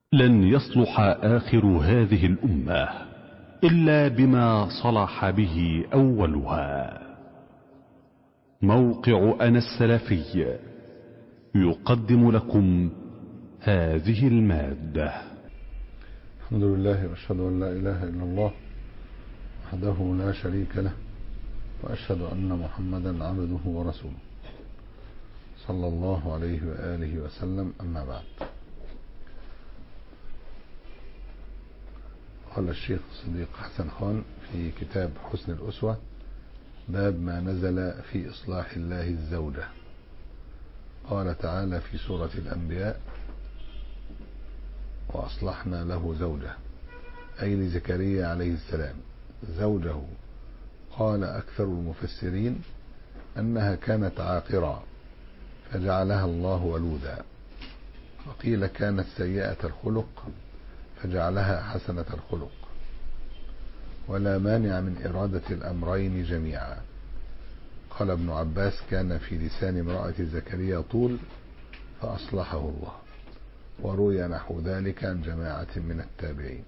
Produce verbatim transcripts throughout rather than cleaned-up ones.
لن يصلح آخر هذه الأمة إلا بما صلح به أولها. موقع أنا السلفي يقدم لكم هذه المادة. الحمد لله وأشهد أن لا إله إلا الله وحده لا شريك له، وأشهد أن محمدا عبده ورسوله صلى الله عليه وآله وسلم. أما بعد، قال الشيخ صديق حسن خان في كتاب حسن الأسوة: باب ما نزل في إصلاح الله الزوجة. قال تعالى في سورة الأنبياء: وأصلحنا له زوجه، أي لزكريا عليه السلام زوجه. قال أكثر المفسرين أنها كانت عاقرا فجعلها الله ولودا، وقيل كانت سيئة الخلق فجعلها حسنة الخلق، ولا مانع من إرادة الأمرين جميعا. قال ابن عباس: كان في لسان امرأة زكريا طول فأصلحه الله. وروي نحو ذلك عن جماعة من التابعين.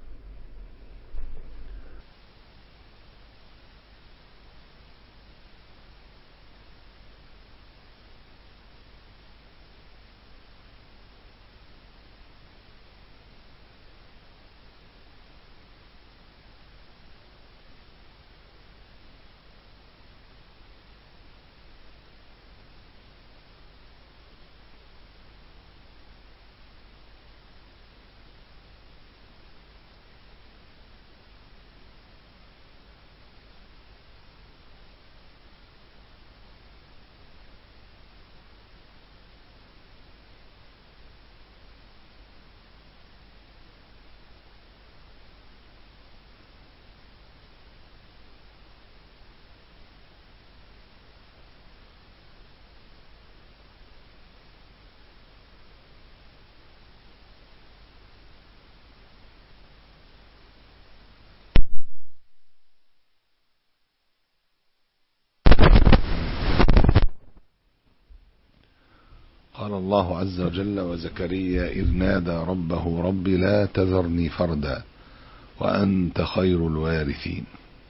قال الله عز وجل: وزكريا إذ نادى ربه رب لا تذرني فردا وأنت خير الوارثين.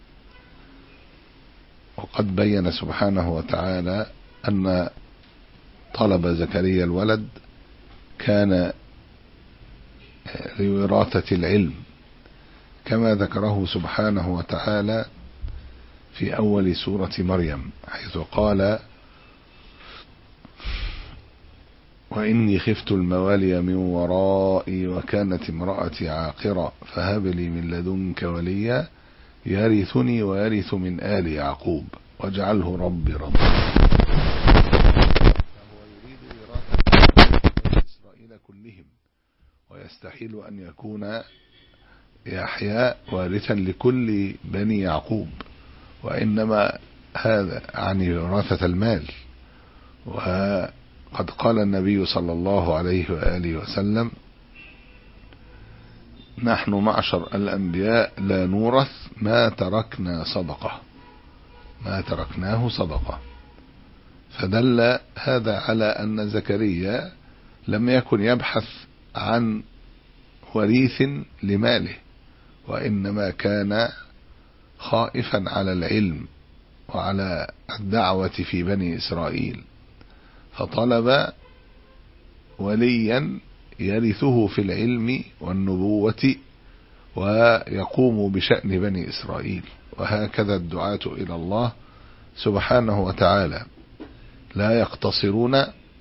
وقد بين سبحانه وتعالى أن طلب زكريا الولد كان لوراثة العلم، كما ذكره سبحانه وتعالى في أول سورة مريم، حيث قال: وإني خفت الموالي من ورائي وكانت امرأتي عاقرا فهب لي من لدنك وليا يرثني ويرث من آل يعقوب واجعله ربي رضيا. فهو يريد وراثة إسرائيل كلهم، ويستحيل أن يكون يحيى وارثا لكل بني يعقوب، وإنما هذا عن وراثة المال. وقد قال النبي صلى الله عليه وآله وسلم: نحن معشر الأنبياء لا نورث ما تركنا صدقة ما تركناه صدقة. فدل هذا على أن زكريا لم يكن يبحث عن وريث لماله، وإنما كان خائفا على العلم وعلى الدعوة في بني إسرائيل، فطلب وليا يرثه في العلم والنبوة ويقوم بشأن بني إسرائيل. وهكذا الدعاة إلى الله سبحانه وتعالى لا يقتصرون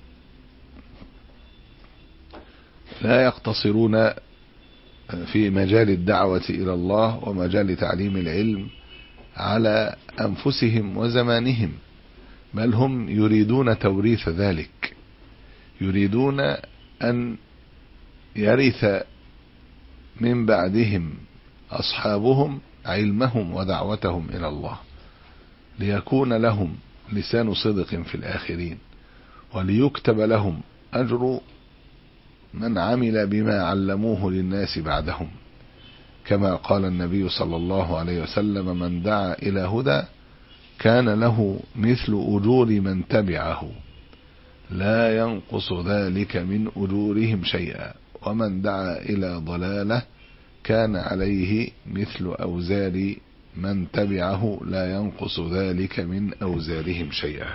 لا يقتصرون في مجال الدعوة إلى الله ومجال تعليم العلم على أنفسهم وزمانهم، بل هم يريدون توريث ذلك، يريدون أن يرث من بعدهم أصحابهم علمهم ودعوتهم إلى الله، ليكون لهم لسان صدق في الآخرين، وليكتب لهم أجر من عمل بما علموه للناس بعدهم، كما قال النبي صلى الله عليه وسلم: من دعا إلى هدى كان له مثل أجور من تبعه لا ينقص ذلك من أجورهم شيئا ومن دعا إلى ضلالة كان عليه مثل أوزار من تبعه لا ينقص ذلك من أوزارهم شيئا.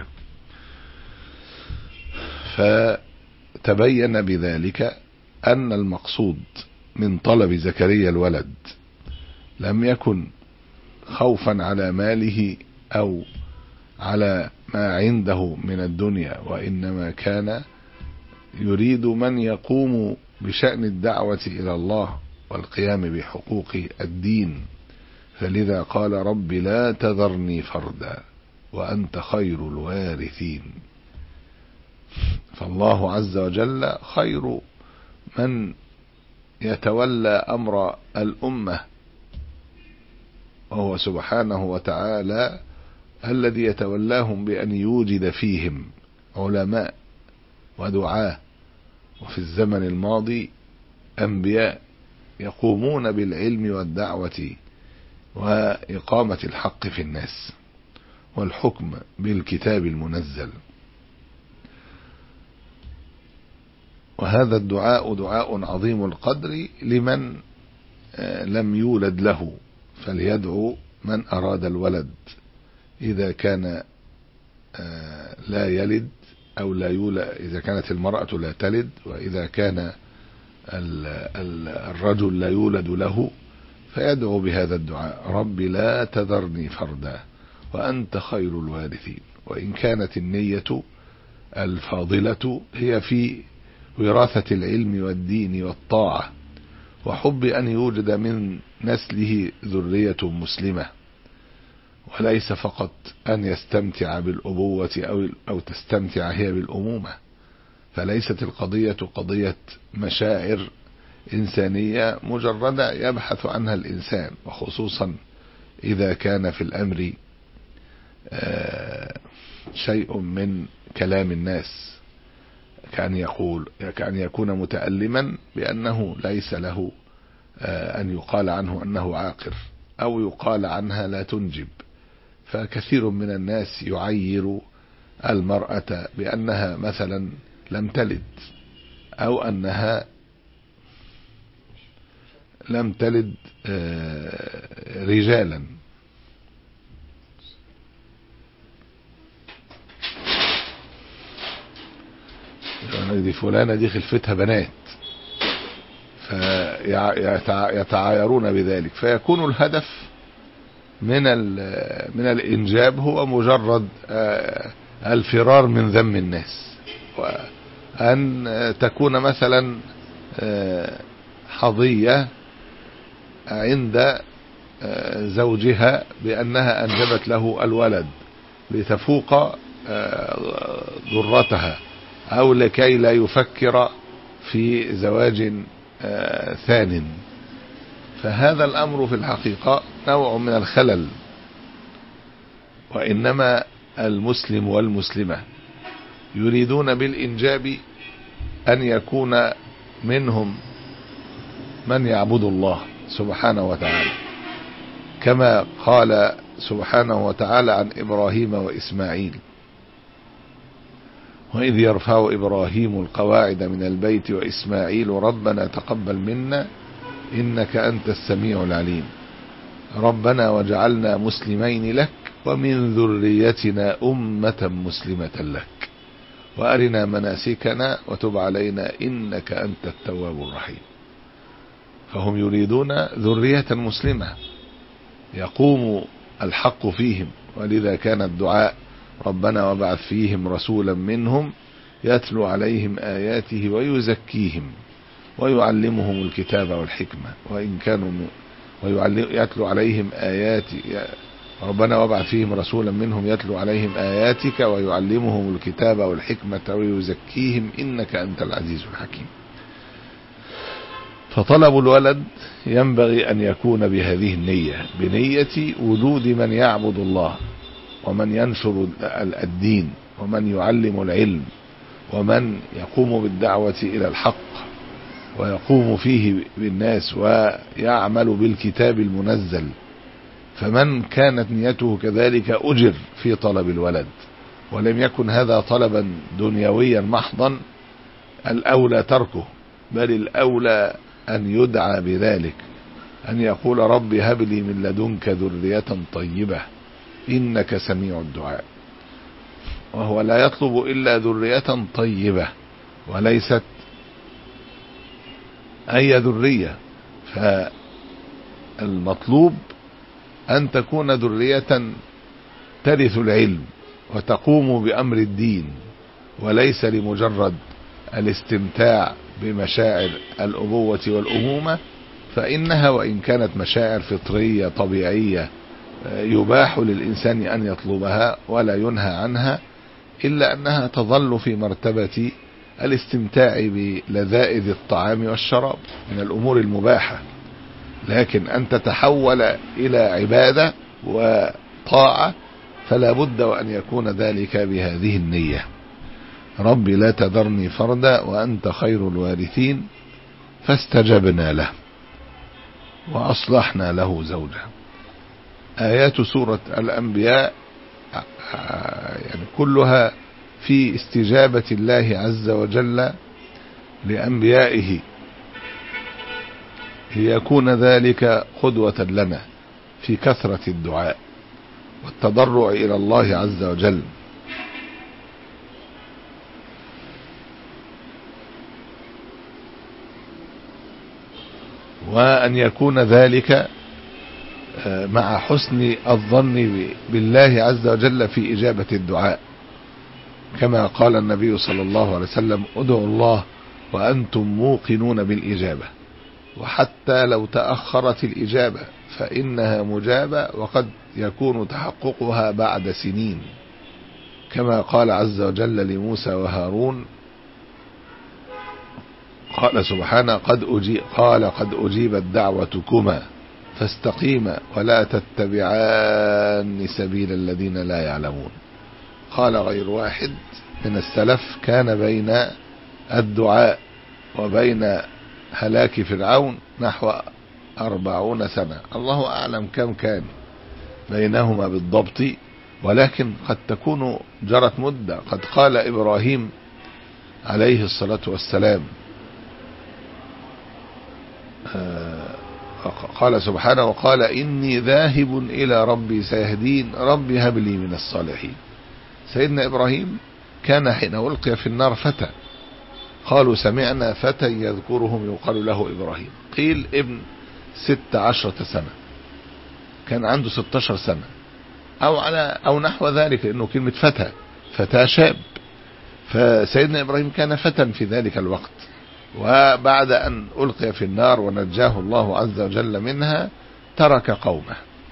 فتبين بذلك أن المقصود من طلب زكريا الولد لم يكن خوفا على ماله أو على ما عنده من الدنيا، وإنما كان يريد من يقوم بشأن الدعوة إلى الله والقيام بحقوق الدين، فلذا قال رب لا تذرني فردا وأنت خير الوارثين. فالله عز وجل خير من يتولى أمر الأمة، وهو سبحانه وتعالى الذي يتولاهم بأن يوجد فيهم علماء ودعاة، وفي الزمن الماضي أنبياء يقومون بالعلم والدعوة وإقامة الحق في الناس والحكم بالكتاب المنزل. وهذا الدعاء دعاء عظيم القدر لمن لم يولد له، فليدعو من أراد الولد إذا كان لا يلد أو لا يولد، إذا كانت المرأة لا تلد، وإذا كان الرجل لا يولد له فيدعو بهذا الدعاء رب لا تذرني فردا وأنت خير الوارثين. وإن كانت النية الفاضلة هي في وراثة العلم والدين والطاعة وحب أن يوجد من نسله ذرية مسلمة، وليس فقط أن يستمتع بالأبوة أو, أو تستمتع هي بالأمومة. فليست القضية قضية مشاعر إنسانية مجردة يبحث عنها الإنسان، وخصوصا إذا كان في الأمر شيء من كلام الناس، كأن يقول كأن يكون متألما بأنه ليس له أن يقال عنه أنه عاقر، أو يقال عنها لا تنجب. فكثير من الناس يعير المرأة بأنها مثلا لم تلد، أو أنها لم تلد رجالا. دي فلانة دي خلفتها بنات، فيتعايرون بذلك، فيكون الهدف من من الإنجاب هو مجرد الفرار من ذم الناس، وأن تكون مثلا حظية عند زوجها بأنها أنجبت له الولد لتفوق ضرتها، أو لكي لا يفكر في زواج ثان. فهذا الأمر في الحقيقة نوع من الخلل، وإنما المسلم والمسلمة يريدون بالإنجاب أن يكون منهم من يعبد الله سبحانه وتعالى، كما قال سبحانه وتعالى عن إبراهيم وإسماعيل: وإذ يرفع إبراهيم القواعد من البيت وإسماعيل ربنا تقبل منا إنك أنت السميع العليم ربنا وجعلنا مسلمين لك ومن ذريتنا أمة مسلمة لك وأرنا مناسكنا وتب علينا إنك أنت التواب الرحيم. فهم يريدون ذرية مسلمة يقوم الحق فيهم، ولذا كان الدعاء ربنا وابعث فيهم رسولا منهم يتلو عليهم آياته ويزكيهم ويعلمهم الكتاب والحكمة وإن كانوا ويتلو عليهم آيات ربنا وابعث فيهم رسولا منهم يتلو عليهم آياتك ويعلمهم الكتاب والحكمة ويزكيهم إنك أنت العزيز الحكيم. فطلب الولد ينبغي أن يكون بهذه النية، بنية وجود من يعبد الله ومن ينشر الدين ومن يعلم العلم ومن يقوم بالدعوة إلى الحق ويقوم فيه بالناس ويعمل بالكتاب المنزل. فمن كانت نيته كذلك أجر في طلب الولد، ولم يكن هذا طلبا دنيويا محضا الأولى تركه، بل الأولى أن يدعى بذلك، أن يقول رب هب لي من لدنك ذرية طيبة إنك سميع الدعاء، وهو لا يطلب إلا ذرية طيبة وليست أي ذرية، فالمطلوب أن تكون ذرية ترث العلم وتقوم بأمر الدين، وليس لمجرد الاستمتاع بمشاعر الأبوة والأمومة، فإنها وإن كانت مشاعر فطرية طبيعية يباح للإنسان أن يطلبها ولا ينهى عنها، إلا أنها تظل في مرتبة الاستمتاع بلذائذ الطعام والشراب من الأمور المباحة، لكن أن تتحول إلى عبادة وطاعة فلا بد وأن يكون ذلك بهذه النية. رب لا تذرني فردا وأنت خير الوارثين، فاستجبنا له وأصلحنا له زوجه. آيات سورة الأنبياء يعني كلها في استجابة الله عز وجل لأنبيائه ليكون ذلك قدوة لنا في كثرة الدعاء والتضرع إلى الله عز وجل. وأن يكون ذلك مع حسن الظن بالله عز وجل في إجابة الدعاء، كما قال النبي صلى الله عليه وسلم ادعوا الله وأنتم موقنون بالإجابة، وحتى لو تأخرت الإجابة فإنها مجابة وقد يكون تحققها بعد سنين، كما قال عز وجل لموسى وهارون قال سبحانه قد أجيب قال قد أجيبت دعوتكما فاستقيما ولا تتبعان سبيل الذين لا يعلمون. قال غير واحد من السلف كان بين الدعاء وبين هلاك فرعون نحو أربعون سنة، الله أعلم كم كان بينهما بالضبط، ولكن قد تكون جرت مدة. قد قال إبراهيم عليه الصلاة والسلام قال سبحانه وقال إني ذاهب إلى ربي سيهدين ربي هب لي من الصالحين. سيدنا إبراهيم كان حين ألقي في النار فتى، قالوا سمعنا فتى يذكرهم يقال له إبراهيم، قيل ابن ست عشرة سنة، كان عنده ستاشر سنة أو على أو نحو ذلك، لأنه كلمة فتى فتى شاب، فسيدنا إبراهيم كان فتى في ذلك الوقت، وبعد أن ألقي في النار ونجاه الله عز وجل منها ترك قومه،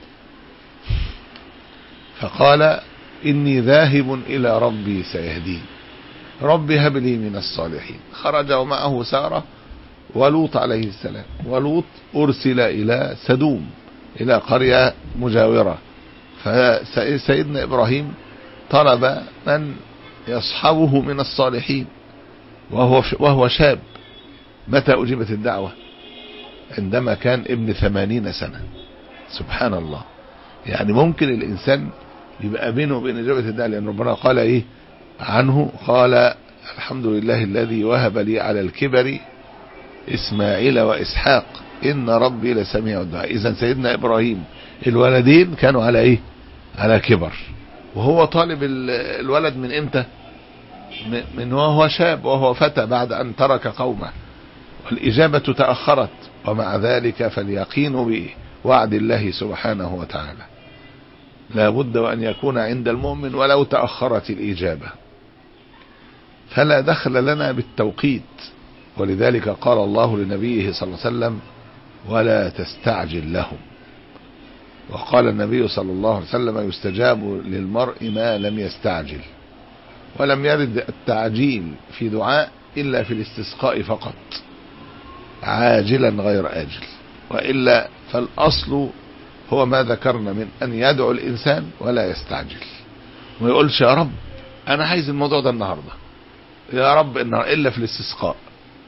فقال إني ذاهب إلى ربي سيهدين ربي هب لي من الصالحين. خرج ومعه سارة ولوط عليه السلام، ولوط أرسل إلى سدوم إلى قرية مجاورة، فسيدنا إبراهيم طلب من يصحبه من الصالحين وهو وهو شاب. متى أجيبت الدعوة؟ عندما كان ابن ثمانين سنة. سبحان الله، يعني ممكن الإنسان يبقى بينه وبين إجابة الدعوة، لأن ربنا قال إيه عنه؟ قال الحمد لله الذي وهب لي على الكبر إسماعيل وإسحاق إن ربي لسميع الدعاء. إذن سيدنا إبراهيم الولدين كانوا على إيه؟ على كبر، وهو طالب الولد من إمتى؟ من وهو شاب وهو فتى بعد أن ترك قومه، والإجابة تأخرت، ومع ذلك فاليقين بوعد الله سبحانه وتعالى لا بد وأن يكون عند المؤمن ولو تأخرت الإجابة، فلا دخل لنا بالتوقيت. ولذلك قال الله لنبيه صلى الله عليه وسلم ولا تستعجل لهم، وقال النبي صلى الله عليه وسلم يستجاب للمرء ما لم يستعجل. ولم يرد التعجيل في دعاء إلا في الاستسقاء فقط، عاجلا غير آجل، وإلا فالأصل هو ما ذكرنا من أن يدعو الإنسان ولا يستعجل، وما يقولش يا رب أنا عايز الموضوع ده النهاردة، يا رب إنه إلا في الاستسقاء،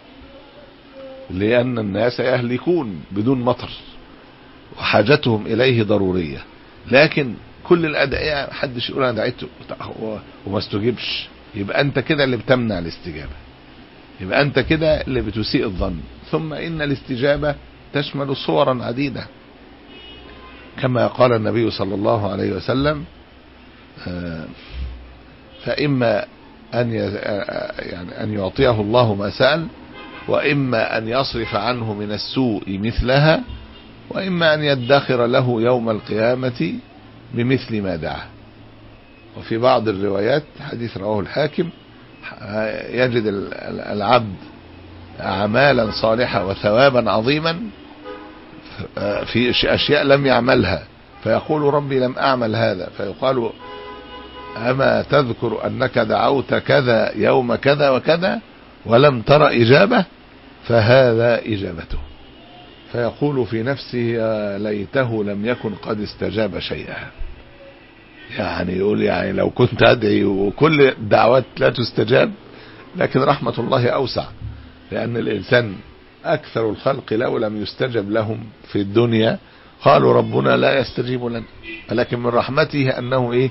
لأن الناس يهلكون بدون مطر وحاجتهم إليه ضرورية. لكن كل الأدعية محدش يقول أنا دعيته وما استجيبش، يبقى أنت كده اللي بتمنع الاستجابة. يبقى أنت كده اللي بتسيء الظن. ثم إن الاستجابة تشمل صورا عديدة، كما قال النبي صلى الله عليه وسلم فإما أن يعني أن يعطيه الله ما سأل، وإما أن يصرف عنه من السوء مثلها، وإما أن يدخر له يوم القيامة بمثل ما دعا. وفي بعض الروايات حديث رواه الحاكم يجد العبد أعمالا صالحة وثوابا عظيما في أشياء لم يعملها، فيقول ربي لم أعمل هذا، فيقال أما تذكر أنك دعوت كذا يوم كذا وكذا ولم تر إجابة، فهذا إجابته. فيقول في نفسه يا ليته لم يكن قد استجاب شيئا. يعني يقول يعني لو كنت أدعي وكل الدعوات لا تستجاب، لكن رحمة الله أوسع، لأن الإنسان أكثر الخلق لو لم يستجب لهم في الدنيا قالوا ربنا لا يستجيب لنا، ولكن من رحمته أنه إيه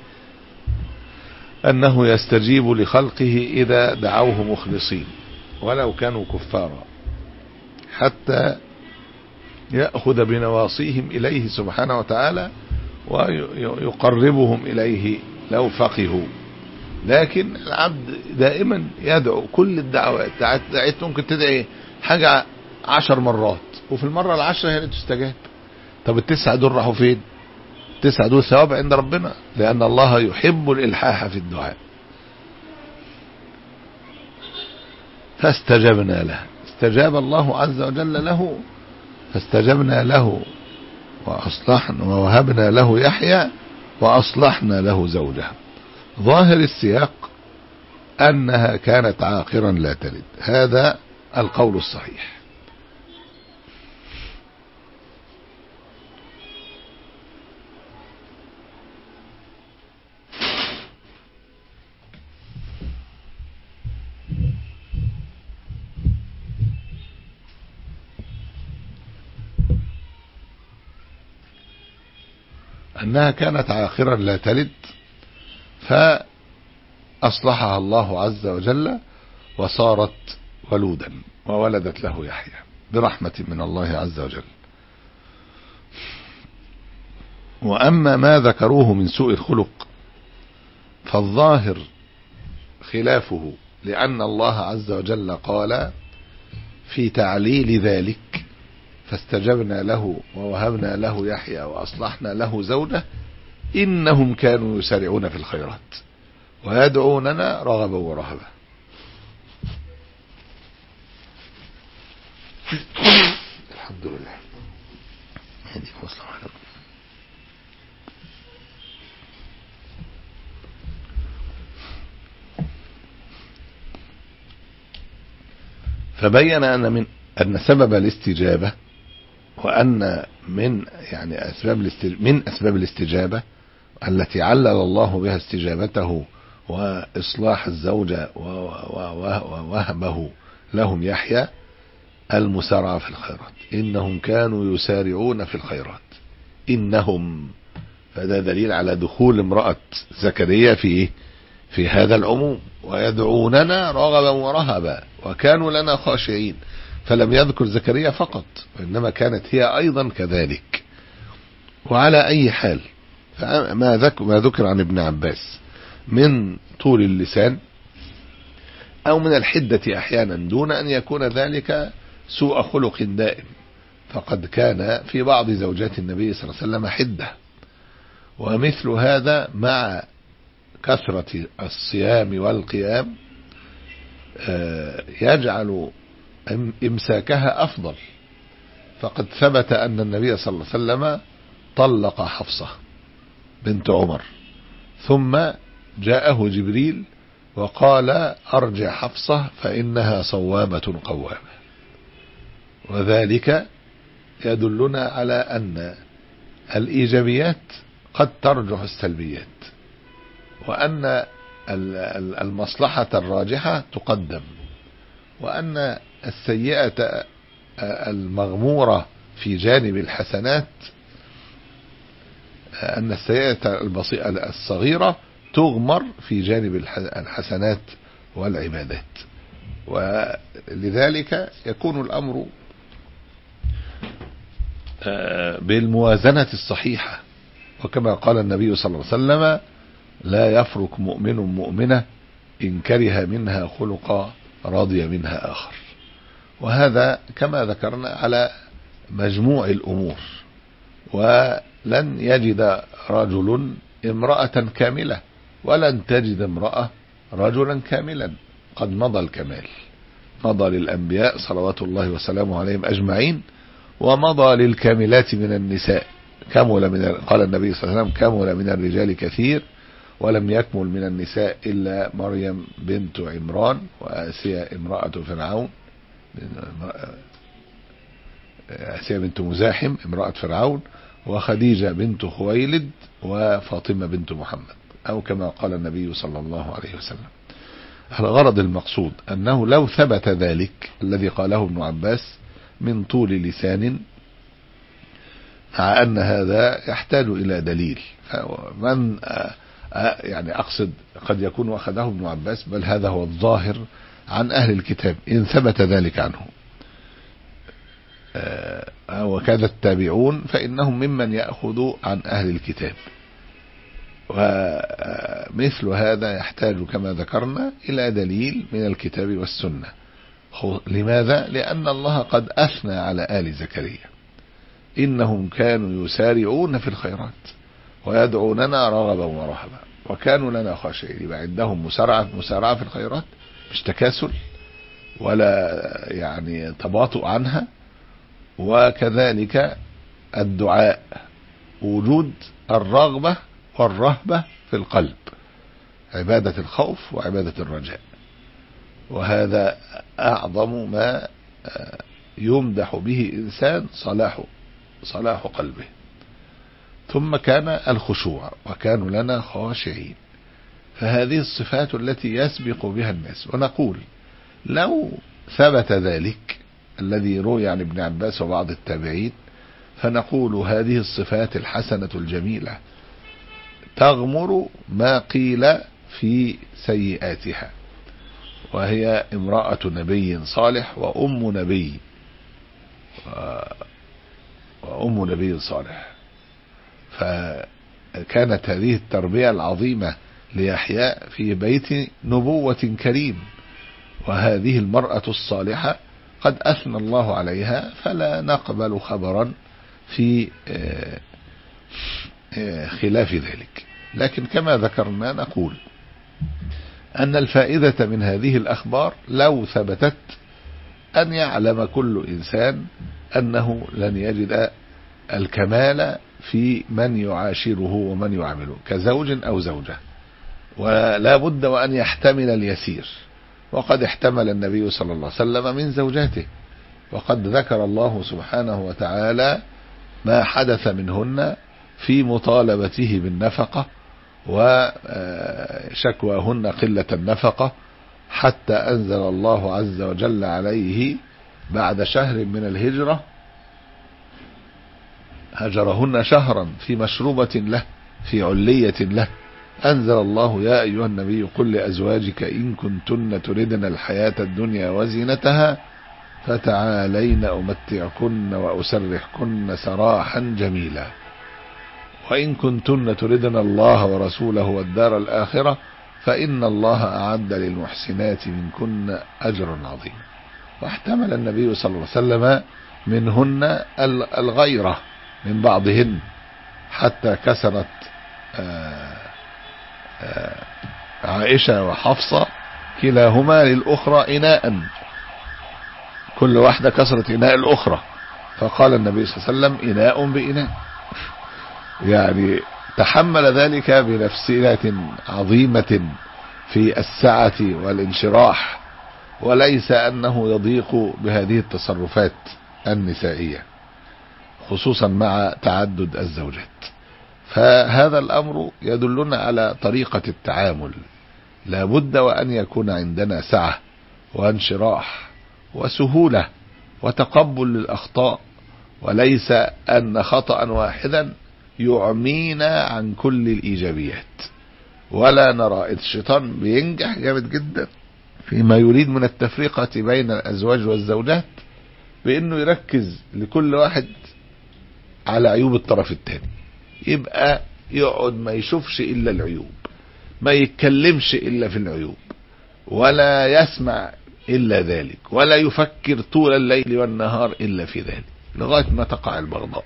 أنه يستجيب لخلقه إذا دعوه مخلصين ولو كانوا كفارا، حتى يأخذ بنواصيهم إليه سبحانه وتعالى ويقربهم إليه لو فقهوا. لكن العبد دائما يدعو كل الدعوات، دعيت ممكن تدعي حاجة عشر مرات وفي المرة العشرة هي اللي تستجاب. طب التسعة دول راحوا فين؟ التسعة دول ثواب عند ربنا، لأن الله يحب الإلحاح في الدعاء. فاستجبنا له، استجاب الله عز وجل له، فاستجبنا له وأصلحنا ووهبنا له يحيى وأصلحنا له زوجه. ظاهر السياق أنها كانت عاقرا لا تلد، هذا القول الصحيح. أنها كانت عاقرا لا تلد، فأصلحها الله عز وجل وصارت ولودا وولدت له يحيى برحمة من الله عز وجل. وأما ما ذكروه من سوء الخلق فالظاهر خلافه، لأن الله عز وجل قال في تعليل ذلك فاستجبنا له ووهبنا له يحيى وأصلحنا له زوجه إنهم كانوا يسارعون في الخيرات ويدعوننا رغبا ورهبا. الحمد لله. هذه مصلحة. فبين أن من أن سبب الاستجابة، وأن من يعني أسباب الاستجابة من أسباب الاستجابة التي علل الله بها استجابته وإصلاح الزوجة ووهبه لهم يحيى المسارعة في الخيرات. إنهم كانوا يسارعون في الخيرات، إنهم، فده دليل على دخول امرأة زكريا في في هذا العموم. ويدعوننا رغبا ورهبا وكانوا لنا خاشعين، فلم يذكر زكريا فقط، وإنما كانت هي أيضا كذلك. وعلى أي حال فما ذكر, ما ذكر عن ابن عباس من طول اللسان أو من الحدة أحيانا دون أن يكون ذلك سوء خلق دائم، فقد كان في بعض زوجات النبي صلى الله عليه وسلم حدة. ومثل هذا مع كثرة الصيام والقيام يجعل إمساكها أفضل. فقد ثبت أن النبي صلى الله عليه وسلم طلق حفصة بنت عمر، ثم جاءه جبريل وقال أرجع حفصة فإنها صوامة قوامة. وذلك يدلنا على أن الإيجابيات قد ترجح السلبيات، وأن المصلحة الراجحة تقدم، وأن السيئة المغمورة في جانب الحسنات، أن السيئة الصغيرة تغمر في جانب الحسنات والعبادات. ولذلك يكون الأمر بالموازنة الصحيحة، وكما قال النبي صلى الله عليه وسلم: لا يفرق مؤمن مؤمنة إن كره منها خلقا رضي منها آخر. وهذا كما ذكرنا على مجموع الأمور، ولن يجد رجل امرأة كاملة، ولن تجد امرأة رجلا كاملا، قد مضى الكمال، مضى للأنبياء صلوات الله وسلامه عليهم أجمعين، ومضى للكاملات من النساء. كمل من قال النبي صلى الله عليه وسلم: كمل من الرجال كثير ولم يكمل من النساء إلا مريم بنت عمران، وآسيا امرأة فرعون، آسيا بنت مزاحم امرأة فرعون، وخديجة بنت خويلد، وفاطمة بنت محمد، أو كما قال النبي صلى الله عليه وسلم. الغرض المقصود أنه لو ثبت ذلك الذي قاله ابن عباس من طول لسان، مع أن هذا يحتاج إلى دليل، من يعني أقصد قد يكون أخذه ابن عباس، بل هذا هو الظاهر عن أهل الكتاب إن ثبت ذلك عنه، وكذا التابعون فإنهم ممن يأخذوا عن أهل الكتاب. ومثل هذا يحتاج كما ذكرنا إلى دليل من الكتاب والسنة. لماذا؟ لأن الله قد أثنى على آل زكريا: إنهم كانوا يسارعون في الخيرات ويدعوننا رغبا ورهبا وكانوا لنا خاشعين. يبقى عندهم مسارعة مسارعة في الخيرات، مش تكاسل ولا يعني تباطؤ عنها، وكذلك الدعاء، وجود الرغبة والرهبة في القلب، عبادة الخوف وعبادة الرجاء. وهذا أعظم ما يمدح به إنسان صلاح صلاح قلبه. ثم كان الخشوع: وكانوا لنا خاشعين. فهذه الصفات التي يسبق بها الناس. ونقول لو ثبت ذلك الذي روي عن ابن عباس وبعض التابعين، فنقول هذه الصفات الحسنة الجميلة تغمر ما قيل في سيئاتها، وهي امرأة نبي صالح وأم نبي وأم نبي صالح. فكانت هذه التربية العظيمة ليحيى في بيت نبوة كريم، وهذه المرأة الصالحة قد أثنى الله عليها، فلا نقبل خبرا في خلاف ذلك. لكن كما ذكرنا نقول أن الفائدة من هذه الأخبار لو ثبتت أن يعلم كل إنسان أنه لن يجد الكمال في من يعاشره ومن يعامله كزوج أو زوجة، ولا بد وأن يحتمل اليسير. وقد احتمل النبي صلى الله عليه وسلم من زوجاته، وقد ذكر الله سبحانه وتعالى ما حدث منهن في مطالبته بالنفقة وشكواهن قلة النفقة، حتى أنزل الله عز وجل عليه بعد شهر من الهجرة: هجرهن شهرا في مشروبة له في علية له. أنزل الله: يا أيها النبي قل لأزواجك إن كنتن تردن الحياة الدنيا وزينتها فتعالين أمتعكن وأسرحكن سراحا جميلا، وإن كنتن تردن الله ورسوله والدار الآخرة فإن الله أعد للمحسنات منكن أجرا عظيما. واحتمل النبي صلى الله عليه وسلم منهن الغيرة من بعضهن، حتى كسرت عائشة وحفصة كلاهما للأخرى إناء، كل واحدة كسرت إناء الأخرى، فقال النبي صلى الله عليه وسلم: إناء بإناء. يعني تحمل ذلك بنفسية عظيمة في السعة والانشراح، وليس أنه يضيق بهذه التصرفات النسائية، خصوصا مع تعدد الزوجات. فهذا الأمر يدلنا على طريقة التعامل. لا بد وأن يكون عندنا سعة وانشراح وسهولة وتقبل للأخطاء، وليس أن خطأ واحدا يعمينا عن كل الإيجابيات. ولا نرى الشيطان بينجح جامد جدا فيما يريد من التفرقة بين الأزواج والزوجات بأنه يركز لكل واحد على عيوب الطرف الثاني، يبقى يقعد ما يشوفش إلا العيوب، ما يتكلمش إلا في العيوب، ولا يسمع إلا ذلك، ولا يفكر طول الليل والنهار إلا في ذلك، لغاية ما تقع البغضاء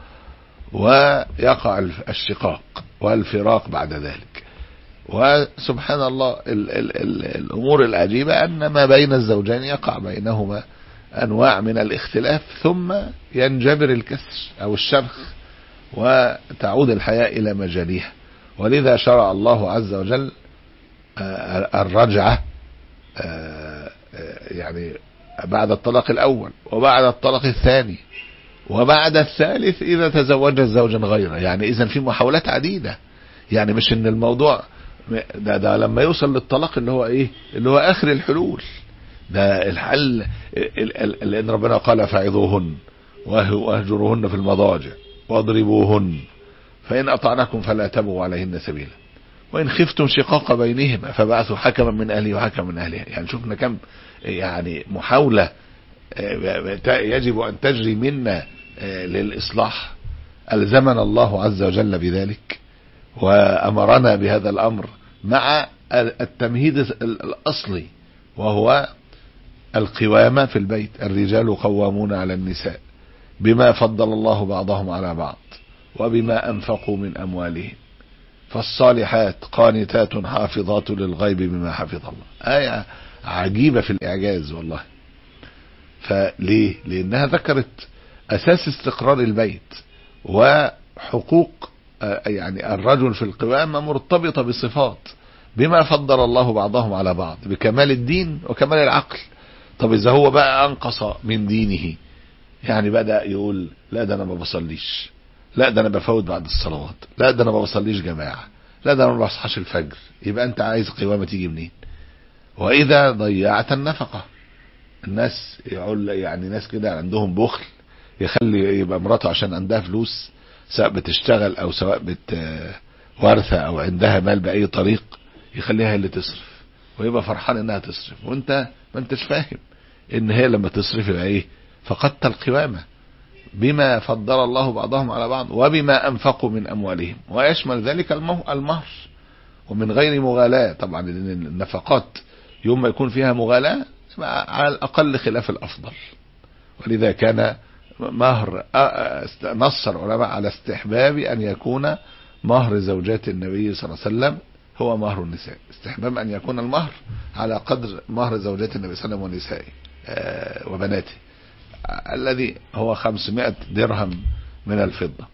ويقع الشقاق والفراق بعد ذلك. وسبحان الله ال ال ال الأمور العجيبة أن ما بين الزوجين يقع بينهما أنواع من الاختلاف، ثم ينجبر الكسر أو الشرخ وتعود الحياة إلى مجاريها. ولذا شرع الله عز وجل الرجعة يعني بعد الطلاق الأول وبعد الطلاق الثاني وبعد الثالث إذا تزوج الزوجا غيره. يعني إذن في محاولات عديدة، يعني مش إن الموضوع ده, ده لما يوصل للطلاق اللي هو إيه اللي هو آخر الحلول، ده الحل، لأن ربنا قال فعظوهن واهجروهن في المضاجع واضربوهن فإن أطعنكم فلا تبغوا عليهن سبيلا وإن خفتم شقاق بينهما فبعثوا حكما من أهله وحكما من أهلها. يعني شوفنا كم يعني محاولة يجب أن تجري منا للإصلاح، ألزمنا الله عز وجل بذلك وأمرنا بهذا الأمر مع التمهيد الأصلي وهو القوامة في البيت. الرجال قوامون على النساء بما فضل الله بعضهم على بعض وبما أنفقوا من أموالهم فالصالحات قانتات حافظات للغيب بما حفظ الله. آية عجيبة في الإعجاز والله. فليه؟ لأنها ذكرت أساس استقرار البيت وحقوق يعني الرجل في القوامة مرتبطة بصفات بما فضل الله بعضهم على بعض بكمال الدين وكمال العقل. طب إذا هو بقى أنقص من دينه، يعني بدأ يقول لا ده أنا ما بصليش، لا ده أنا بفوت بعد الصلوات، لا ده أنا ما بصليش جماعة، لا ده أنا ما بصحاش الفجر، يبقى أنت عايز قوامة تيجي منين؟ وإذا ضيعت النفقة، الناس يقول يعني ناس كده عندهم بخل يخلي يبقى مراته عشان عندها فلوس سواء بتشتغل أو سواء بتورثة أو عندها مال بأي طريق يخليها هي اللي تصرف ويبقى فرحان إنها تصرف، وأنت ما أنتش فاهم إن هي لما تصرف يبقى إيه؟ فقدت القوامة بما فضل الله بعضهم على بعض وبما أنفقوا من أموالهم، ويشمل ذلك المهر ومن غير مغالاة. طبعا النفقات يوم ما يكون فيها مغالاة على الأقل خلاف الأفضل، ولذا كان مهر نص العلماء على استحباب أن يكون مهر زوجات النبي صلى الله عليه وسلم هو مهر النساء، استحباب أن يكون المهر على قدر مهر زوجات النبي صلى الله عليه وسلم ونسائه وبناته الذي هو خمسمائة درهم من الفضة.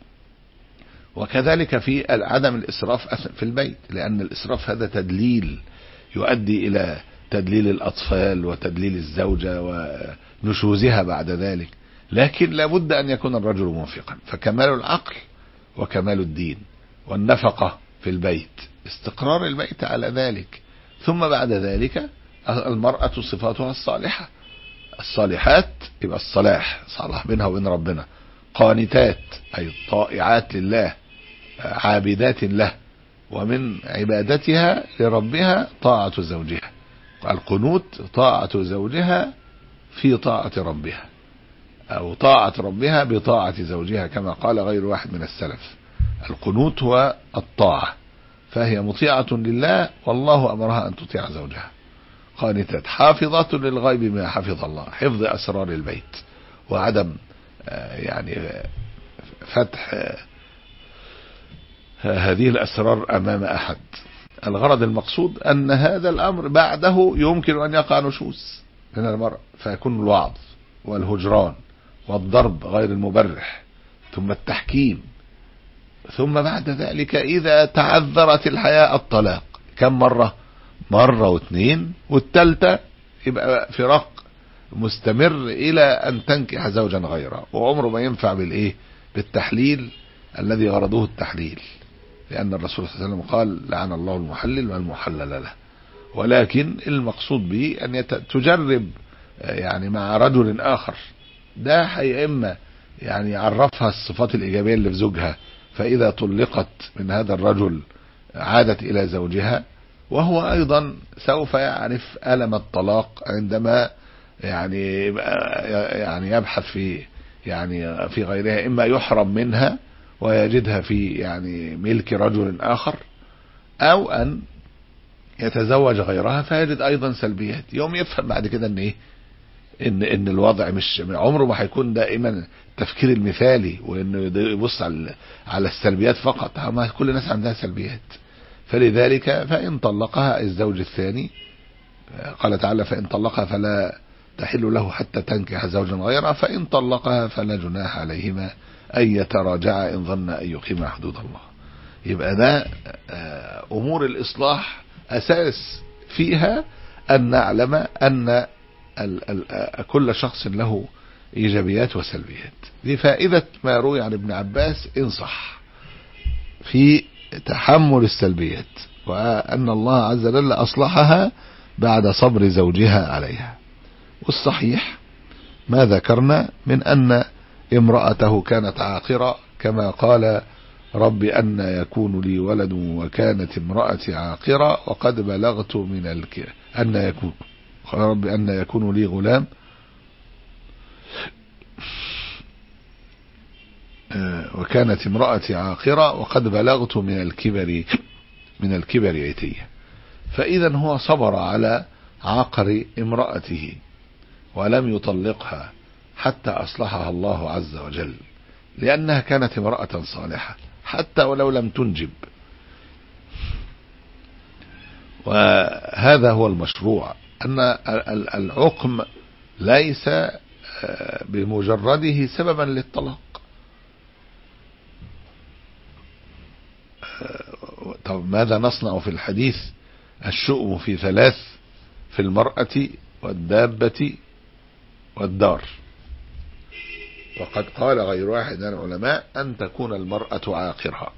وكذلك في عدم الإسراف في البيت، لأن الإسراف هذا تدليل يؤدي إلى تدليل الأطفال وتدليل الزوجة ونشوزها بعد ذلك، لكن لابد أن يكون الرجل موفقا. فكمال العقل وكمال الدين والنفقة في البيت استقرار البيت على ذلك. ثم بعد ذلك المرأة صفاتها الصالحة، الصالحات يبقى الصلاح صلاح بينها وبين ربنا، قانتات أي طائعات لله عابدات له، ومن عبادتها لربها طاعة زوجها، القنوت طاعة زوجها في طاعة ربها أو طاعة ربها بطاعة زوجها كما قال غير واحد من السلف. القنوت هو الطاعة، فهي مطيعة لله والله أمرها أن تطيع زوجها. قانتات حافظات للغيب بما حفظ الله، حفظ أسرار البيت وعدم يعني فتح هذه الأسرار أمام أحد. الغرض المقصود أن هذا الأمر بعده يمكن أن يقع نشوز من المرء، فيكون الوعظ والهجران والضرب غير المبرح ثم التحكيم، ثم بعد ذلك إذا تعذرت الحياة الطلاق. كم مرة؟ مرة واثنين، والثالثة يبقى فراق مستمر إلى أن تنكح زوجا غيره، وعمره ما ينفع بالإيه؟ بالتحليل الذي غرضه التحليل، لأن الرسول صلى الله عليه وسلم قال لعن الله المحلل والمحلل له. ولكن المقصود به أن تجرب يعني مع رجل آخر، ده حي إما يعني يعرفها الصفات الإيجابية اللي في زوجها، فإذا طلقت من هذا الرجل عادت إلى زوجها وهو أيضا سوف يعرف ألم الطلاق عندما يعني يعني يبحث في يعني في غيرها، إما يحرم منها ويجدها في يعني ملك رجل آخر، أو أن يتزوج غيرها فيجد أيضا سلبيات. يوم يفهم بعد كده إن إيه إن إن الوضع مش عمره ما هيكون دائما التفكير المثالي، وإنه يبص على على السلبيات فقط. ما كل الناس عندها سلبيات. فلذلك فإن طلقها الزوج الثاني، قال تعالى: فإن طلقها فلا تحل له حتى تنكح زوجا غيره، فإن طلقها فلا جناح عليهما أن يتراجعا إن ظن أن يقيما حدود الله. يبقى ده أمور الإصلاح أساس فيها أن نعلم أن كل شخص له إيجابيات وسلبيات. دي فائدة ما روي عن ابن عباس إن صح في تحمل السلبيات، وأن الله عز وجل أصلحها بعد صبر زوجها عليها. والصحيح ما ذكرنا من أن امرأته كانت عاقرة، كما قال: رب أن يكون لي ولد وكانت امرأتي عاقرة وقد بلغت من الك أن يكون رب أن يكون لي غلام وكانت امرأتي عاقرة وقد بلغت من الكبر من الكبر عتية. فإذا هو صبر على عقر امرأته ولم يطلقها حتى أصلحها الله عز وجل، لأنها كانت امرأة صالحة حتى ولو لم تنجب. وهذا هو المشروع، أن العقم ليس بمجرده سببا للطلاق. طب ماذا نصنع في الحديث؟ الشؤم في ثلاث: في المرأة والدابة والدار. وقد قال غير واحد من العلماء أن تكون المرأة عاقرة.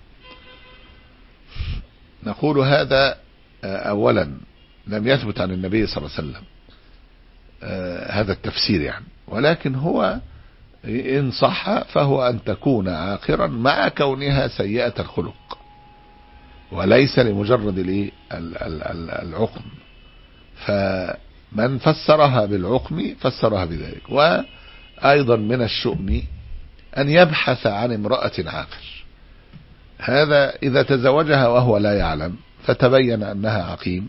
نقول هذا أولا لم يثبت عن النبي صلى الله عليه وسلم هذا التفسير يعني، ولكن هو إن صح فهو أن تكون عاقرا مع كونها سيئة الخلق، وليس لمجرد العقم. فمن فسرها بالعقم فسرها بذلك. وأيضا من الشؤم أن يبحث عن امرأة عاقر. هذا إذا تزوجها وهو لا يعلم فتبين أنها عقيم،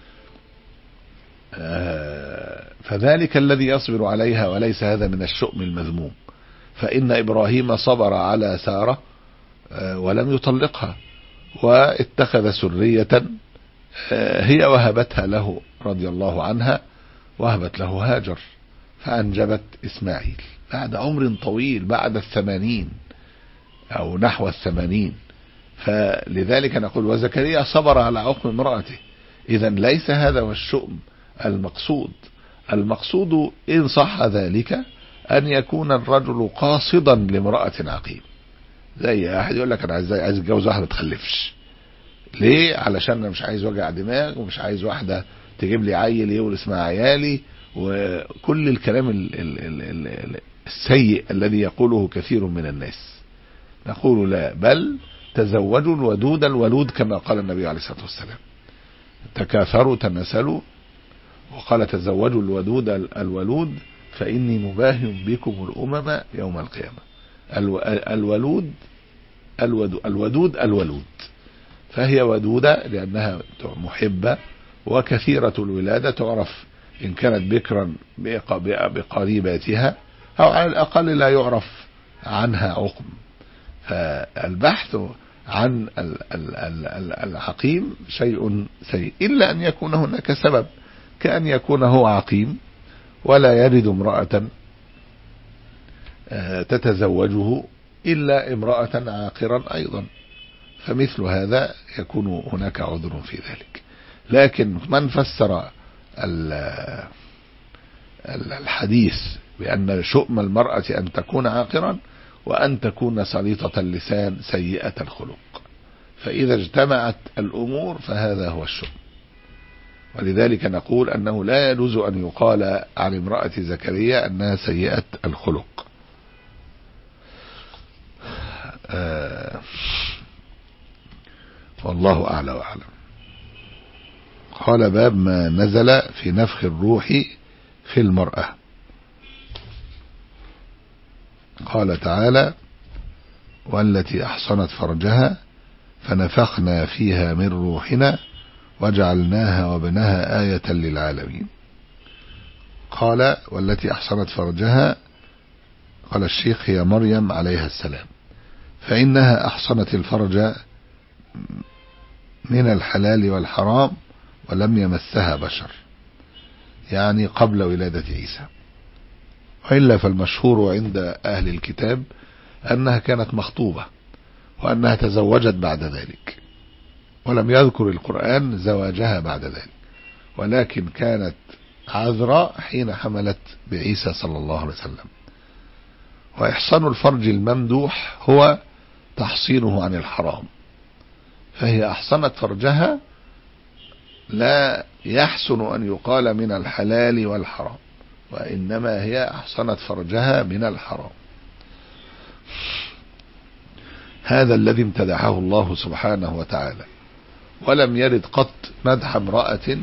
فذلك الذي يصبر عليها، وليس هذا من الشؤم المذموم. فإن إبراهيم صبر على سارة ولم يطلقها، واتخذ سرية هي وهبتها له رضي الله عنها، وهبت له هاجر فأنجبت إسماعيل بعد عمر طويل، بعد الثمانين أو نحو الثمانين. فلذلك نقول وزكريا صبر على عقم امرأته. إذا ليس هذا هو الشؤم المقصود. المقصود إن صح ذلك أن يكون الرجل قاصدا لامرأة عقيم. زي أحد يقول لك أنا عايز عايز اتجوز واحدة ما تخلفش. ليه؟ علشان أنا مش عايز وجع دماغ، ومش عايز واحدة تجيب لي عيل يورث مع عيالي، وكل الكلام ال ال ال ال السيء الذي يقوله كثير من الناس. نقول لا، بل تزوجوا الودود الولود كما قال النبي عليه الصلاة والسلام: تكاثروا تناسلوا، وقال تزوجوا الودود الولود فإني مباهن بكم الأمم يوم القيامة. الولود الودود الولود، فهي ودودة لأنها محبة وكثيرة الولادة، تعرف إن كانت بكرا بقريباتها أو على الأقل لا يعرف عنها عقم. فالبحث عن العقيم شيء سيء، إلا أن يكون هناك سبب، كأن يكون هو عقيم ولا يجد امرأة تتزوجه إلا امرأة عاقرا أيضا، فمثل هذا يكون هناك عذر في ذلك. لكن من فسر الحديث بأن شؤم المرأة أن تكون عاقرا وأن تكون سليطة اللسان سيئة الخلق، فإذا اجتمعت الأمور فهذا هو الشؤم. ولذلك نقول أنه لا يجوز أن يقال عن امرأة زكريا أنها سيئة الخلق. آه والله أعلى وأعلم. قال باب ما نزل في نفخ الروح في المرأة. قال تعالى والتي أحصنت فرجها فنفخنا فيها من روحنا وجعلناها وابنها آية للعالمين. قال والتي أحصنت فرجها، قال الشيخ هي مريم عليها السلام، فإنها أحصنت الفرج من الحلال والحرام ولم يمسها بشر، يعني قبل ولادة عيسى. وإلا فالمشهور عند أهل الكتاب أنها كانت مخطوبة وأنها تزوجت بعد ذلك، ولم يذكر القرآن زواجها بعد ذلك، ولكن كانت عذراء حين حملت بعيسى صلى الله عليه وسلم. وإحصان الفرج الممدوح هو تحصينه عن الحرام، فهي أحصنت فرجها لا يحسن أن يقال من الحلال والحرام، وإنما هي أحصنت فرجها من الحرام. هذا الذي امتدحه الله سبحانه وتعالى، ولم يرد قط مدح امرأة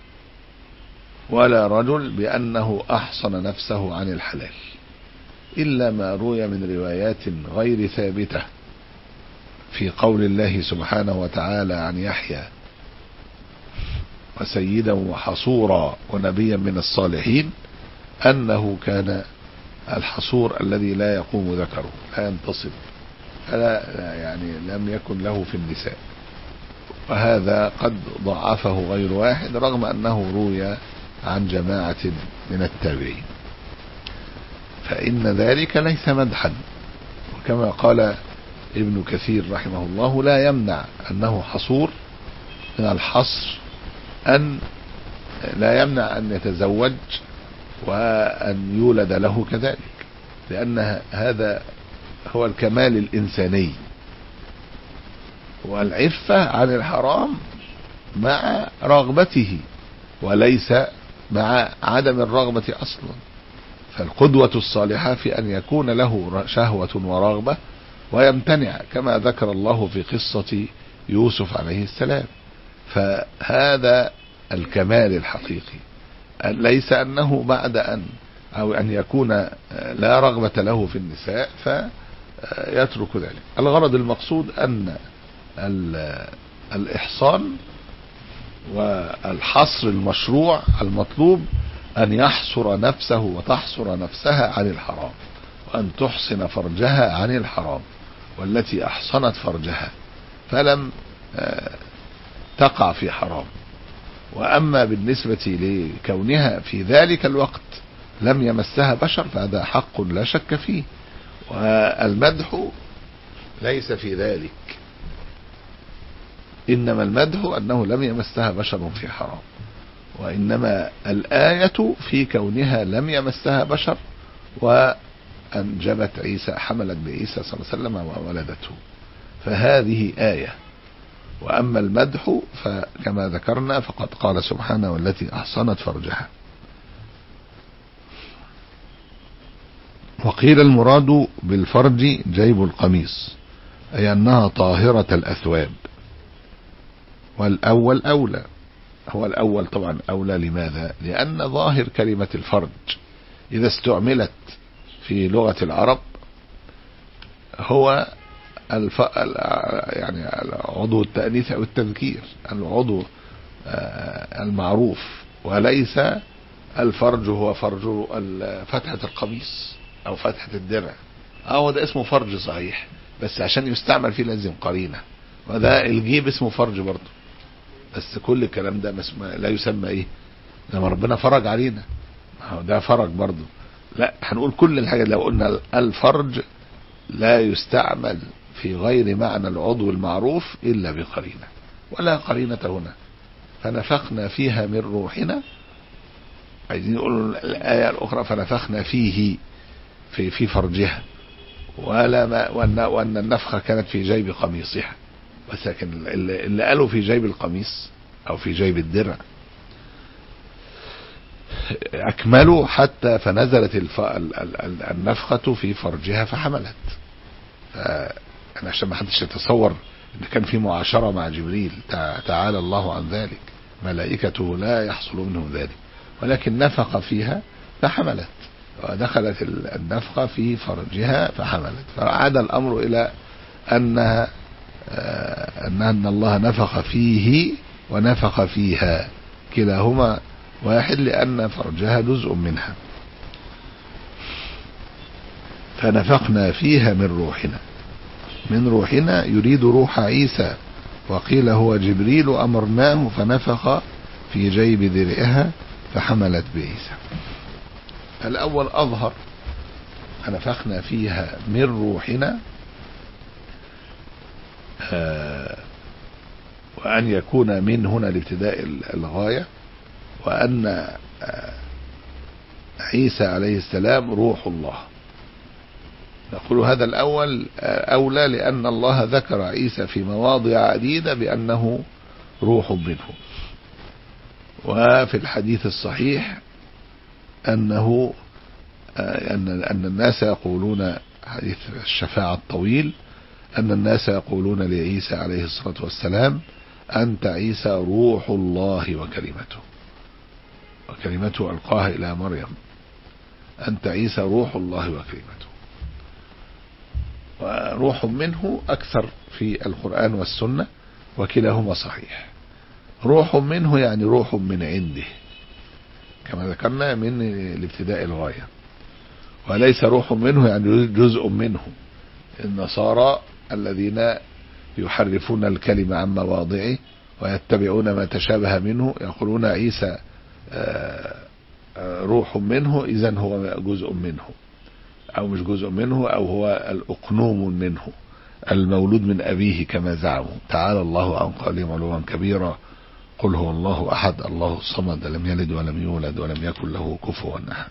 ولا رجل بأنه أحصن نفسه عن الحلال، إلا ما روي من روايات غير ثابتة في قول الله سبحانه وتعالى عن يحيى وسيدا وحصورا ونبيا من الصالحين أنه كان الحصور الذي لا يقوم ذكره، لا ينتصب، فلا يعني لم يكن له في النساء. وهذا قد ضعفه غير واحد رغم أنه روي عن جماعة من التابعين، فإن ذلك ليس مدحا. وكما قال ابن كثير رحمه الله لا يمنع أنه حصور من الحصر أن لا يمنع أن يتزوج وأن يولد له كذلك، لأن هذا هو الكمال الإنساني، والعفة عن الحرام مع رغبته وليس مع عدم الرغبة أصلا. فالقدوة الصالحة في أن يكون له شهوة ورغبة ويمتنع، كما ذكر الله في قصة يوسف عليه السلام. فهذا الكمال الحقيقي، ليس أنه بعد أن أو أن يكون لا رغبة له في النساء فيترك ذلك. الغرض المقصود أن الإحصان والحصر المشروع المطلوب أن يحصر نفسه وتحصر نفسها عن الحرام، وأن تحصن فرجها عن الحرام، والتي أحصنت فرجها فلم تقع في حرام. وأما بالنسبة لكونها في ذلك الوقت لم يمسها بشر فهذا حق لا شك فيه، والمدح ليس في ذلك، إنما المدح أنه لم يمسها بشر في حرام، وإنما الآية في كونها لم يمسها بشر وأنجبت عيسى، حملت بعيسى صلى الله عليه وسلم وولدته، فهذه آية. وأما المدح فكما ذكرنا فقد قال سبحانه والتي أحصنت فرجها. وقيل المراد بالفرج جيب القميص، أي أنها طاهرة الأثواب، والأول أولى. هو الأول طبعا أولى، لماذا؟ لأن ظاهر كلمة الفرج إذا استعملت في لغة العرب هو الف... يعني عضو التأنيث أو التذكير، العضو المعروف، وليس الفرج هو فرج فتحة القميص أو فتحة الدرع. أو ده اسمه فرج صحيح، بس عشان يستعمل فيه لازم قرينة، وده الجيب اسمه فرج برضه، بس كل الكلام ده لا يسمى ايه لما ربنا فرج علينا، ده فرج برضه. لا، هنقول كل الحاجة. لو قلنا الفرج لا يستعمل في غير معنى العضو المعروف إلا بقرينة، ولا قرينة هنا. فنفخنا فيها من روحنا، عايزين يقولوا الآية الأخرى فنفخنا فيه في في فرجها، ولا ما وأن, وأن النفخة كانت في جيب قميصها، بس لكن اللي قالوا في جيب القميص أو في جيب الدرع أكملوا حتى فنزلت الف... النفخة في فرجها فحملت. عشان ما حدش يتصور ان كان في معاشرة مع جبريل، تعالى الله عن ذلك، ملائكته لا يحصل منهم ذلك، ولكن نفخ فيها فحملت، ودخلت النفخة في فرجها فحملت، فعاد الأمر إلى أنها أن الله نفخ فيه ونفخ فيها، كلاهما واحد، لأن فرجها جزء منها. فنفخنا فيها من روحنا، من روحنا يريد روح عيسى، وقيل هو جبريل أمرناه فنفخ في جيب درعها فحملت بعيسى. الأول أظهر، فنفخنا فيها من روحنا، آه وأن يكون من هنا لابتداء الغاية، وأن آه عيسى عليه السلام روح الله. نقول هذا الأول أولى، لأن الله ذكر عيسى في مواضع عديدة بأنه روح منه. وفي الحديث الصحيح أنه أن أن الناس يقولون، حديث الشفاعة الطويل، أن الناس يقولون لعيسى عليه الصلاة والسلام: أنت عيسى روح الله وكلمته، وكلمته ألقاها إلى مريم، أنت عيسى روح الله وكلمته. وروح منه أكثر في القرآن والسنة، وكلاهما صحيح. روح منه يعني روح من عنده، كما ذكرنا من الابتداء الغاية، وليس روح منه يعني جزء منه. النصارى الذين يحرفون الكلمة عن مواضعه ويتبعون ما تشابه منه يقولون عيسى روح منه، إذن هو جزء منه، أو مش جزء منه، أو هو الأقنوم منه المولود من أبيه كما زعموا. تعالى الله عن قولهم علوا كبيرا. قل هو الله أحد الله الصمد لم يلد ولم يولد ولم يكن له كفوا أحد.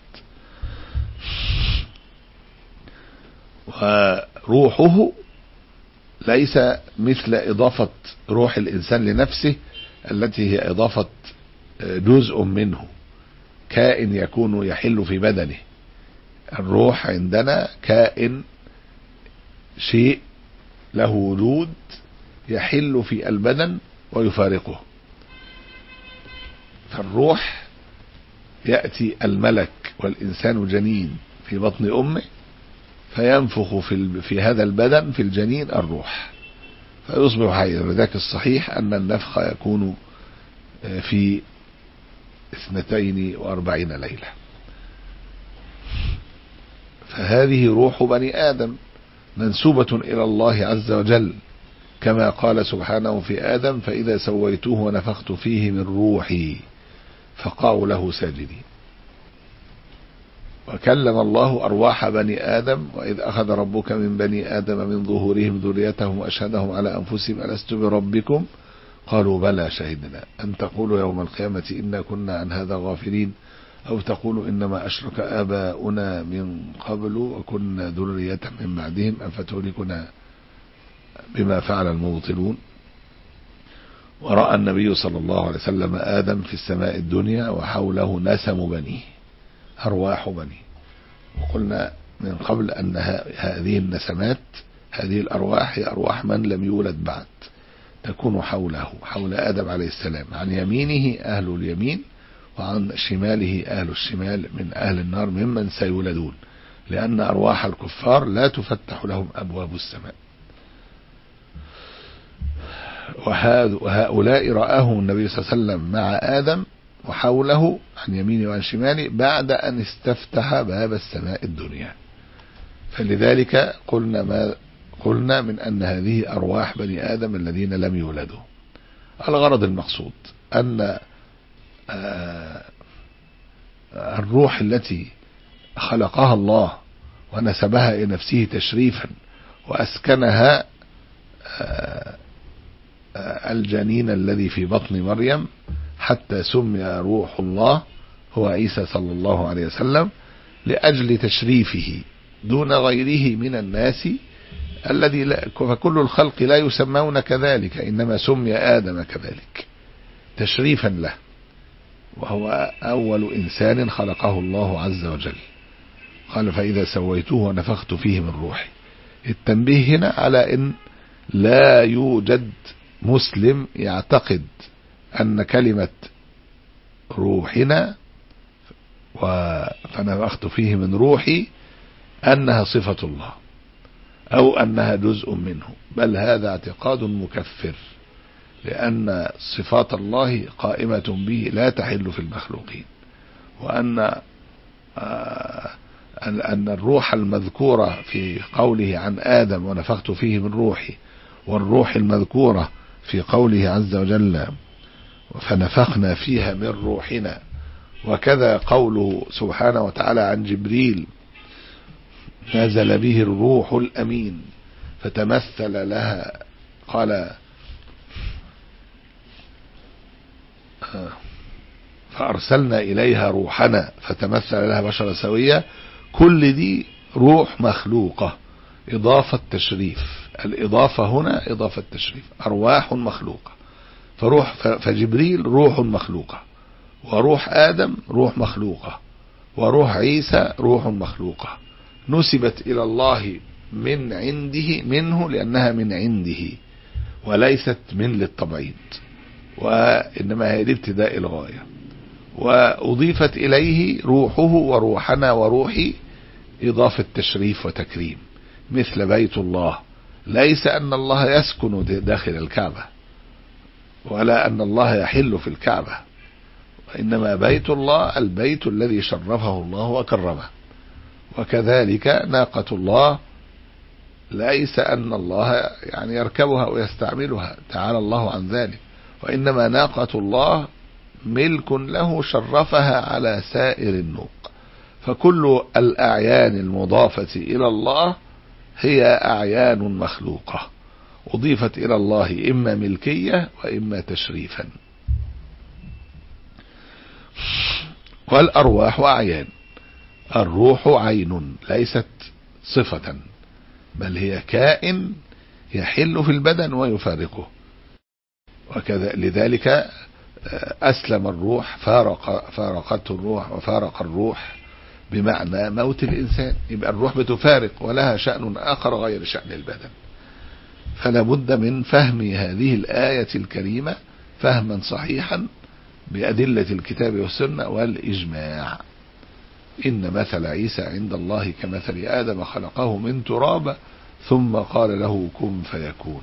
وروحه ليس مثل إضافة روح الإنسان لنفسه التي هي إضافة جزء منه، كائن يكون يحل في بدنه. الروح عندنا كائن، شيء له وجود يحل في البدن ويفارقه. فالروح يأتي الملك والإنسان جنين في بطن أمه، فينفخ في, في هذا البدن في الجنين الروح فيصبح حيا. وذاك الصحيح أن النفخ يكون في اثنتين وأربعين ليلة. فهذه روح بني آدم منسوبة إلى الله عز وجل، كما قال سبحانه في آدم: فإذا سويته ونفخت فيه من روحي فقعوا له ساجدين. وكلم الله أرواح بني آدم: وإذ أخذ ربك من بني آدم من ظهورهم ذريتهم وأشهدهم على أنفسهم ألست بربكم قالوا بلى شهدنا أن تقولوا يوم القيامة إنا كنا عن هذا غافلين أو تقولوا إنما أشرك آباؤنا من قبل وكنا ذرية من بعدهم أفتهلكنا بما فعل المبطلون. ورأى النبي صلى الله عليه وسلم آدم في السماء الدنيا وحوله نسم بنيه، أرواح بنيه. وقلنا من قبل أن هذه النسمات، هذه الأرواح هي أرواح من لم يولد بعد، تكون حوله، حول آدم عليه السلام. عن يمينه أهل اليمين، وعن شماله أهل الشمال من أهل النار ممن سيولدون، لأن أرواح الكفار لا تفتح لهم أبواب السماء. وهؤلاء رآهم النبي صلى الله عليه وسلم مع آدم وحوله عن يمينه وعن شماله بعد أن استفتح باب السماء الدنيا. فلذلك قلنا ما قلنا من أن هذه أرواح بني آدم الذين لم يولدوا. الغرض المقصود أن الروح التي خلقها الله ونسبها إلى نفسه تشريفا وأسكنها الجنين الذي في بطن مريم حتى سمي روح الله هو عيسى صلى الله عليه وسلم، لأجل تشريفه دون غيره من الناس الذي لا، فكل الخلق لا يسمون كذلك، إنما سمي آدم كذلك تشريفا له، وهو أول إنسان خلقه الله عز وجل. قال: فإذا سويته ونفخت فيه من روحي. التنبيه هنا على أن لا يوجد مسلم يعتقد أن كلمة روحنا فنفخت فيه من روحي أنها صفة الله أو أنها جزء منه، بل هذا اعتقاد مكفر، لأن صفات الله قائمة به لا تحل في المخلوقين، وأن أن الروح المذكورة في قوله عن آدم ونفخت فيه من روحي، والروح المذكورة في قوله عز وجل فنفخنا فيها من روحنا، وكذا قوله سبحانه وتعالى عن جبريل نزل به الروح الأمين فتمثل لها، قال فأرسلنا إليها روحنا فتمثل لها بشرا سويا. كل دي روح مخلوقة إضافة تشريف، الإضافة هنا إضافة تشريف، أرواح مخلوقة. فروح فجبريل روح مخلوقة، وروح آدم روح مخلوقة، وروح عيسى روح مخلوقة، نسبت إلى الله من عنده منه لأنها من عنده وليست من للتبعيض، وإنما هي ابتداء الغاية. وأضيفت إليه روحه وروحنا وروحي إضافة تشريف وتكريم، مثل بيت الله، ليس أن الله يسكن داخل الكعبة ولا أن الله يحل في الكعبة، وإنما بيت الله البيت الذي شرفه الله وكرمه. وكذلك ناقة الله، ليس أن الله يعني يركبها ويستعملها، تعالى الله عن ذلك، وإنما ناقة الله ملك له شرفها على سائر النوق. فكل الأعيان المضافة إلى الله هي أعيان مخلوقة أضيفت إلى الله إما ملكية وإما تشريفا. والأرواح أعيان، الروح عين ليست صفة، بل هي كائن يحل في البدن ويفارقه. وكذا لذلك أسلم الروح، فارق فارقته الروح وفارق الروح بمعنى موت الإنسان، يبقى الروح بتفارق ولها شأن آخر غير شأن البدن. فلا بد من فهم هذه الآية الكريمة فهما صحيحا بأدلة الكتاب والسنة والإجماع. إن مثل عيسى عند الله كمثل آدم خلقه من تراب ثم قال له كن فيكون.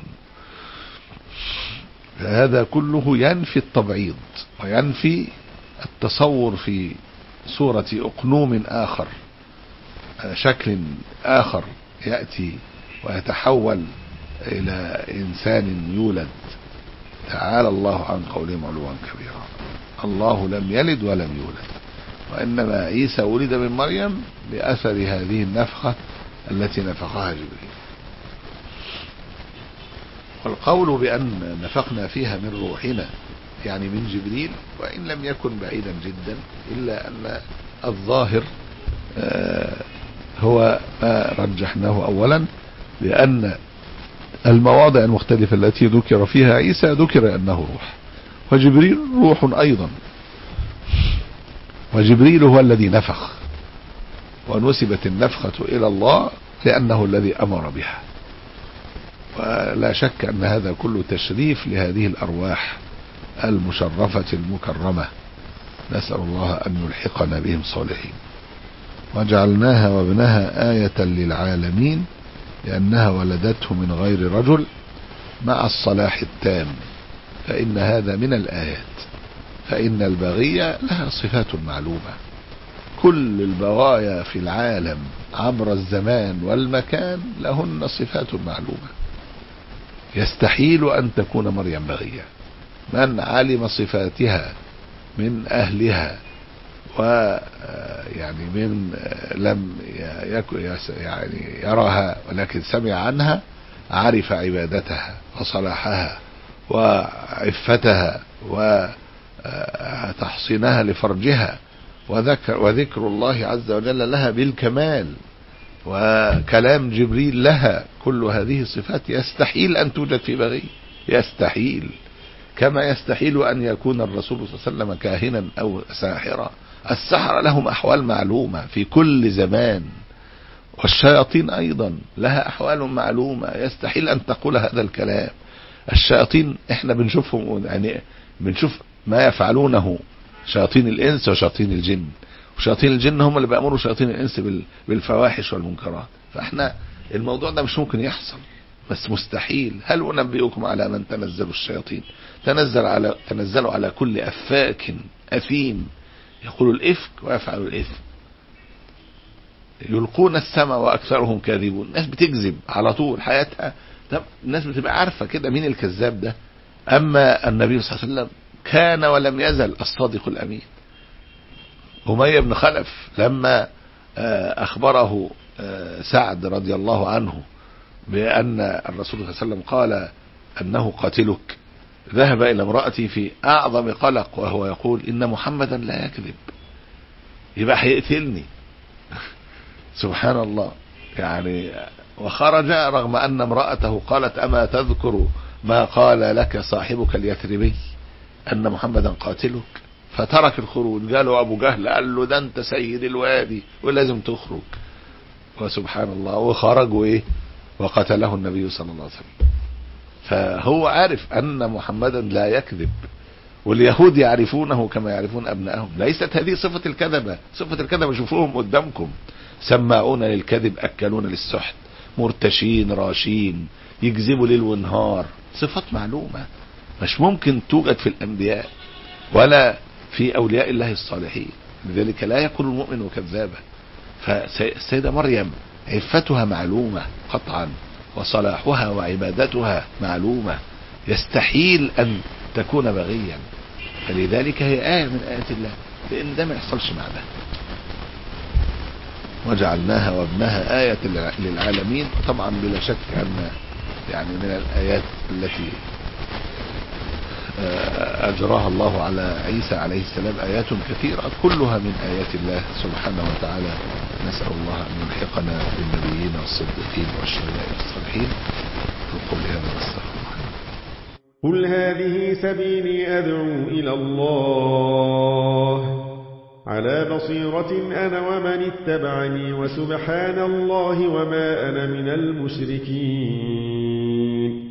فهذا كله ينفي التبعيض وينفي التصور في صورة أقنوم آخر، شكل آخر يأتي ويتحول إلى إنسان يولد. تعالى الله عن قولهم علوا كبيرا. الله لم يلد ولم يولد، وإنما عيسى ولد من مريم بأثر هذه النفخة التي نفخها جبريل. والقول بأن نفخنا فيها من روحنا يعني من جبريل، وإن لم يكن بعيدا جدا، إلا أن الظاهر هو ما رجحناه أولا، لأن المواضع المختلفة التي ذكر فيها عيسى ذكر أنه روح، وجبريل روح أيضا، وجبريل هو الذي نفخ، ونسبت النفخة إلى الله لأنه الذي أمر بها. ولا شك أن هذا كله تشريف لهذه الأرواح المشرفة المكرمة، نسأل الله أن يلحقنا بهم صالحين. وجعلناها وابنها آية للعالمين لأنها ولدته من غير رجل مع الصلاح التام، فإن هذا من الآيات. فإن البغية لها صفات معلومة، كل البغايا في العالم عبر الزمان والمكان لهن صفات معلومة. يستحيل أن تكون مريم بغية، من علم صفاتها من أهلها ويعني من لم يعني يراها ولكن سمع عنها عرف عبادتها وصلاحها وعفتها وتحصينها لفرجها وذكر, وذكر الله عز وجل لها بالكمال، وكلام جبريل لها. كل هذه الصفات يستحيل أن توجد في بغي، يستحيل، كما يستحيل أن يكون الرسول صلى الله عليه وسلم كاهنا أو ساحرا. السحرة لهم أحوال معلومة في كل زمان، والشياطين أيضا لها أحوال معلومة، يستحيل أن تقول هذا الكلام. الشياطين احنا بنشوفهم يعني بنشوف ما يفعلونه شياطين الإنس وشياطين الجن، وشياطين الجن هم اللي بيأمروا شياطين الإنس بالفواحش والمنكرات. فاحنا الموضوع ده مش ممكن يحصل، بس مستحيل. هل أنبئكم على من تنزل الشياطين؟ تنزل على تنزلوا على كل أفاك أثيم يقول الإفك ويفعل الإثم، يلقون السماء وأكثرهم كاذبون. الناس بتكذب على طول حياتها. طب الناس بتبقى عارفة كده مين الكذاب ده. أما النبي صلى الله عليه وسلم كان ولم يزل الصادق الأمين. أمية بن خلف لما أخبره سعد رضي الله عنه بأن الرسول صلى الله عليه وسلم قال أنه قاتلك، ذهب إلى امرأتي في أعظم قلق وهو يقول إن محمدا لا يكذب، يبقى هيقتلني. سبحان الله يعني. وخرج رغم أن امرأته قالت أما تذكر ما قال لك صاحبك اليثربي أن محمدا قاتلك، فترك الخروج. قالوا أبو جهل قال له ده أنت سيد الوادي ولازم تخرج، وسبحان الله وخرجوا إيه وقتله النبي صلى الله عليه وسلم. فهو عارف أن محمدا لا يكذب، واليهود يعرفونه كما يعرفون أبنائهم. ليست هذه صفة الكذبة. صفة الكذبة شوفوهم قدامكم، سماعون للكذب أكلون للسحت، مرتشين راشين، يكذبوا ليل ونهار. صفات معلومة مش ممكن توجد في الأنبياء ولا في أولياء الله الصالحين. لذلك لا يكون المؤمن كذابا. فالسيدة مريم عفتها معلومة قطعا، وصلاحها وعبادتها معلومة، يستحيل أن تكون بغيا. فلذلك هي آية من آيات الله، لأن ده ما يحصلش مع ده. وجعلناها وابنها آية للعالمين. طبعا بلا شك أن يعني من الآيات التي أجراها الله على عيسى عليه السلام آيات كثيرة كلها من آيات الله سبحانه وتعالى. نسأل الله أن يلحقنا بالنبيين والصديقين والشهداء والصالحين. نقول هذا ونستغفر. قل هذه سبيلي أدعو إلى الله على بصيرة أنا ومن اتبعني، وسبحان الله وما أنا من المشركين.